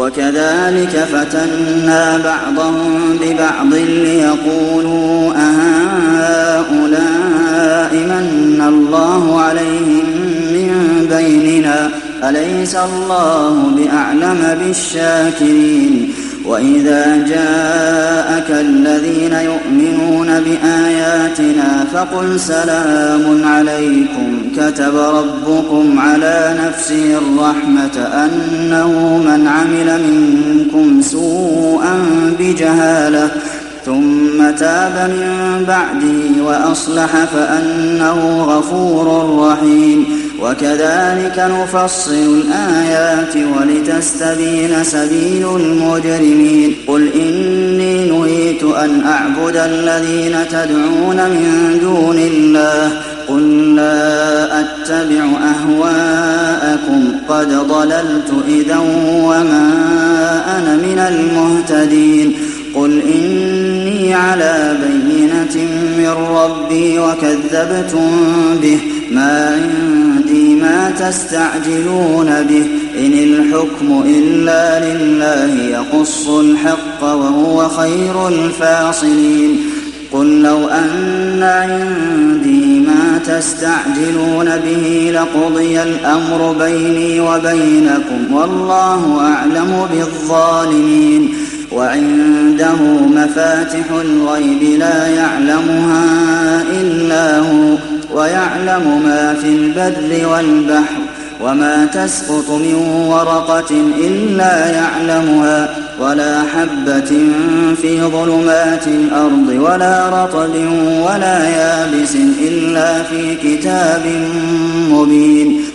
وكذلك فتنا بعضهم ببعض ليقولوا أهؤلاء من الله عليهم من بيننا أليس الله بأعلم بالشاكرين وإذا جاءك الذين يؤمنون بآياتنا فقل سلام عليكم كتب ربكم على نفسه الرحمة أنه من عمل منكم سوءا بجهالة ثم تاب من بعده وأصلح فأنه غفور رحيم وكذلك نفصل الآيات ولتستبين سبيل المجرمين قل إني نهيت أن أعبد الذين تدعون من دون الله قل لا أتبع أهواءكم قد ضللت إذا وما أنا من المهتدين قل إني على بينة من ربي وكذبتم به ما عندي ما تستعجلون به إن الحكم إلا لله يقص الحق وهو خير الفاصلين قل لو أن عندي ما تستعجلون به لقضي الأمر بيني وبينكم والله أعلم بالظالمين وعنده مفاتح الغيب لا يعلمها إلا هو ويعلم ما في البر والبحر وما تسقط من ورقة إلا يعلمها ولا حبة في ظلمات الأرض ولا رطب ولا يابس إلا في كتاب مبين